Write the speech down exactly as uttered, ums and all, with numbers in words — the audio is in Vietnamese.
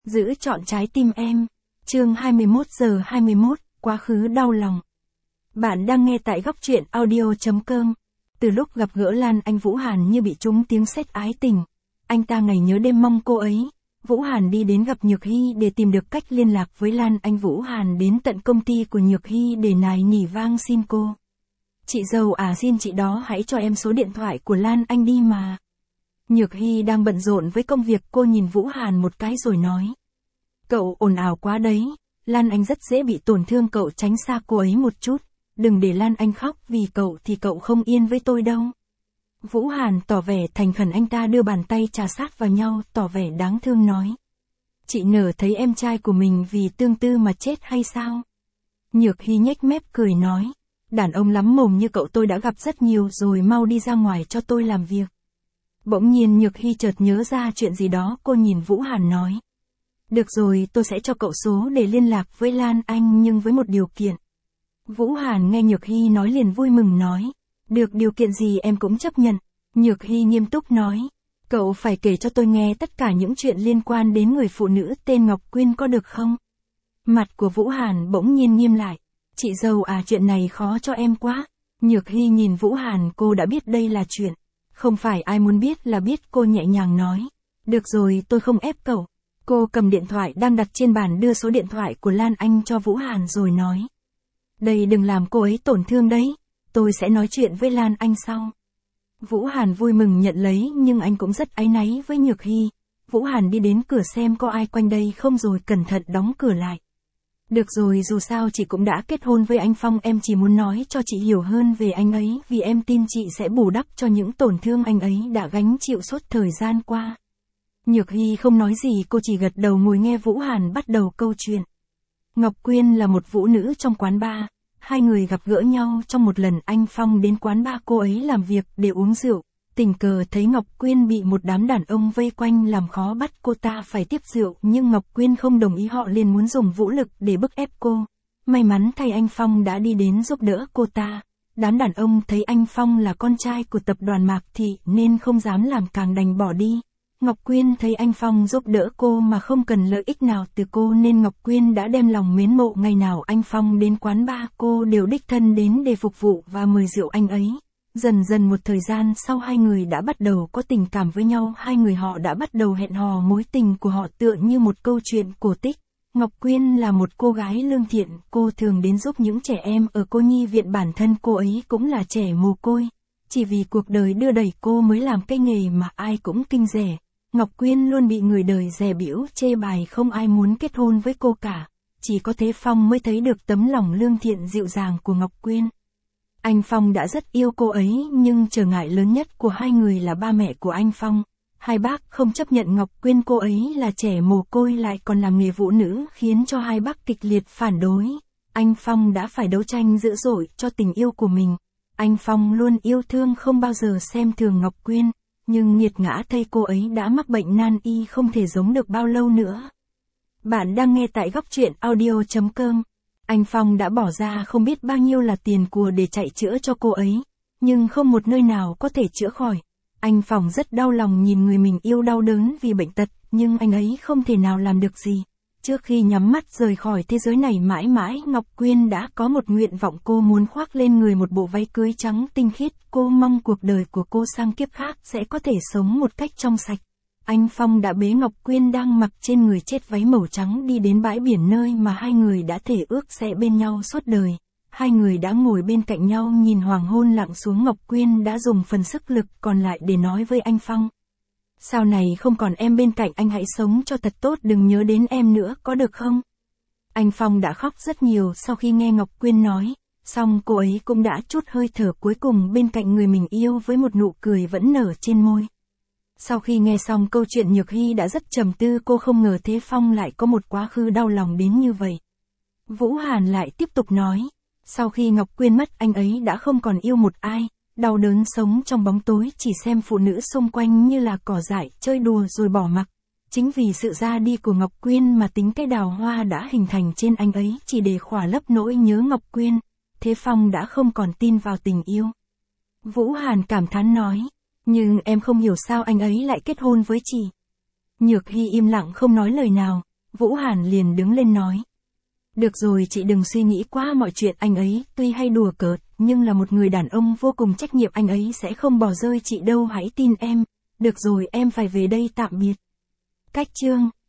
Giữ trọn trái tim em. Chương hai mươi mốt giờ hai mươi mốt, quá khứ đau lòng. Bạn đang nghe tại góc truyện audio.com. Từ lúc gặp gỡ Lan Anh, Vũ Hàn như bị trúng tiếng sét ái tình. Anh ta ngày nhớ đêm mong cô ấy. Vũ Hàn đi đến gặp Nhược Hy để tìm được cách liên lạc với Lan Anh. Vũ Hàn đến tận công ty của Nhược Hy để nài nỉ vang xin cô. Chị dâu à, xin chị đó hãy cho em số điện thoại của Lan Anh đi mà. Nhược Hy đang bận rộn với công việc, cô nhìn Vũ Hàn một cái rồi nói. Cậu ồn ào quá đấy, Lan Anh rất dễ bị tổn thương, cậu tránh xa cô ấy một chút. Đừng để Lan Anh khóc, vì cậu thì cậu không yên với tôi đâu. Vũ Hàn tỏ vẻ thành khẩn, anh ta đưa bàn tay trà sát vào nhau, tỏ vẻ đáng thương nói. Chị nở thấy em trai của mình vì tương tư mà chết hay sao? Nhược Hy nhếch mép cười nói. Đàn ông lắm mồm như cậu tôi đã gặp rất nhiều rồi, mau đi ra ngoài cho tôi làm việc. Bỗng nhiên Nhược Hy chợt nhớ ra chuyện gì đó, cô nhìn Vũ Hàn nói. Được rồi, tôi sẽ cho cậu số để liên lạc với Lan Anh, nhưng với một điều kiện. Vũ Hàn nghe Nhược Hy nói liền vui mừng nói. Được, điều kiện gì em cũng chấp nhận. Nhược Hy nghiêm túc nói. Cậu phải kể cho tôi nghe tất cả những chuyện liên quan đến người phụ nữ tên Ngọc Quyên, có được không? Mặt của Vũ Hàn bỗng nhiên nghiêm lại. Chị dâu à, chuyện này khó cho em quá. Nhược Hy nhìn Vũ Hàn, cô đã biết đây là chuyện. Không phải ai muốn biết là biết, cô nhẹ nhàng nói. Được rồi, tôi không ép cậu. Cô cầm điện thoại đang đặt trên bàn, đưa số điện thoại của Lan Anh cho Vũ Hàn rồi nói. Đây, đừng làm cô ấy tổn thương đấy. Tôi sẽ nói chuyện với Lan Anh sau. Vũ Hàn vui mừng nhận lấy, nhưng anh cũng rất áy náy với Nhược Hy. Vũ Hàn đi đến cửa xem có ai quanh đây không rồi cẩn thận đóng cửa lại. Được rồi, dù sao chị cũng đã kết hôn với anh Phong, em chỉ muốn nói cho chị hiểu hơn về anh ấy, vì em tin chị sẽ bù đắp cho những tổn thương anh ấy đã gánh chịu suốt thời gian qua. Nhược Hy không nói gì, cô chỉ gật đầu ngồi nghe Vũ Hàn bắt đầu câu chuyện. Ngọc Quyên là một vũ nữ trong quán bar. Hai người gặp gỡ nhau trong một lần anh Phong đến quán bar cô ấy làm việc để uống rượu. Tình cờ thấy Ngọc Quyên bị một đám đàn ông vây quanh làm khó, bắt cô ta phải tiếp rượu, nhưng Ngọc Quyên không đồng ý, họ liền muốn dùng vũ lực để bức ép cô. May mắn thay anh Phong đã đi đến giúp đỡ cô ta. Đám đàn ông thấy anh Phong là con trai của tập đoàn Mạc Thị nên không dám làm càng đành bỏ đi. Ngọc Quyên thấy anh Phong giúp đỡ cô mà không cần lợi ích nào từ cô nên Ngọc Quyên đã đem lòng mến mộ, ngày nào anh Phong đến quán bar cô đều đích thân đến để phục vụ và mời rượu anh ấy. Dần dần một thời gian sau, hai người đã bắt đầu có tình cảm với nhau, hai người họ đã bắt đầu hẹn hò, mối tình của họ tựa như một câu chuyện cổ tích. Ngọc Quyên là một cô gái lương thiện, cô thường đến giúp những trẻ em ở cô nhi viện, bản thân cô ấy cũng là trẻ mồ côi. Chỉ vì cuộc đời đưa đẩy cô mới làm cái nghề mà ai cũng kinh rẻ. Ngọc Quyên luôn bị người đời dè bỉu chê bài, không ai muốn kết hôn với cô cả. Chỉ có thế Phong mới thấy được tấm lòng lương thiện dịu dàng của Ngọc Quyên. Anh Phong đã rất yêu cô ấy, nhưng trở ngại lớn nhất của hai người là ba mẹ của anh Phong. Hai bác không chấp nhận Ngọc Quyên, cô ấy là trẻ mồ côi lại còn làm nghề vũ nữ, khiến cho hai bác kịch liệt phản đối. Anh Phong đã phải đấu tranh dữ dội cho tình yêu của mình. Anh Phong luôn yêu thương, không bao giờ xem thường Ngọc Quyên. Nhưng nghiệt ngã thay, cô ấy đã mắc bệnh nan y, không thể sống được bao lâu nữa. Bạn đang nghe tại góc truyện audio.com. Anh Phong đã bỏ ra không biết bao nhiêu là tiền của để chạy chữa cho cô ấy, nhưng không một nơi nào có thể chữa khỏi. Anh Phong rất đau lòng nhìn người mình yêu đau đớn vì bệnh tật, nhưng anh ấy không thể nào làm được gì. Trước khi nhắm mắt rời khỏi thế giới này mãi mãi, Ngọc Quyên đã có một nguyện vọng, cô muốn khoác lên người một bộ váy cưới trắng tinh khiết, cô mong cuộc đời của cô sang kiếp khác sẽ có thể sống một cách trong sạch. Anh Phong đã bế Ngọc Quyên đang mặc trên người chiếc váy màu trắng đi đến bãi biển, nơi mà hai người đã thể ước sẽ bên nhau suốt đời. Hai người đã ngồi bên cạnh nhau nhìn hoàng hôn lặn xuống. Ngọc Quyên đã dùng phần sức lực còn lại để nói với anh Phong. Sau này không còn em bên cạnh, anh hãy sống cho thật tốt, đừng nhớ đến em nữa, có được không? Anh Phong đã khóc rất nhiều sau khi nghe Ngọc Quyên nói, xong cô ấy cũng đã trút hơi thở cuối cùng bên cạnh người mình yêu với một nụ cười vẫn nở trên môi. Sau khi nghe xong câu chuyện, Nhược Hy đã rất trầm tư, cô không ngờ Thế Phong lại có một quá khứ đau lòng đến như vậy. Vũ Hàn lại tiếp tục nói, sau khi Ngọc Quyên mất, anh ấy đã không còn yêu một ai. Đau đớn sống trong bóng tối, chỉ xem phụ nữ xung quanh như là cỏ dại, chơi đùa rồi bỏ mặc. Chính vì sự ra đi của Ngọc Quyên mà tính cái đào hoa đã hình thành trên anh ấy, chỉ để khỏa lấp nỗi nhớ Ngọc Quyên. Thế Phong đã không còn tin vào tình yêu. Vũ Hàn cảm thán nói, nhưng em không hiểu sao anh ấy lại kết hôn với chị. Nhược Hy im lặng không nói lời nào. Vũ Hàn liền đứng lên nói. Được rồi, chị đừng suy nghĩ quá mọi chuyện, anh ấy tuy hay đùa cợt, nhưng là một người đàn ông vô cùng trách nhiệm, anh ấy sẽ không bỏ rơi chị đâu, hãy tin em. Được rồi, em phải về đây, tạm biệt. Cách chương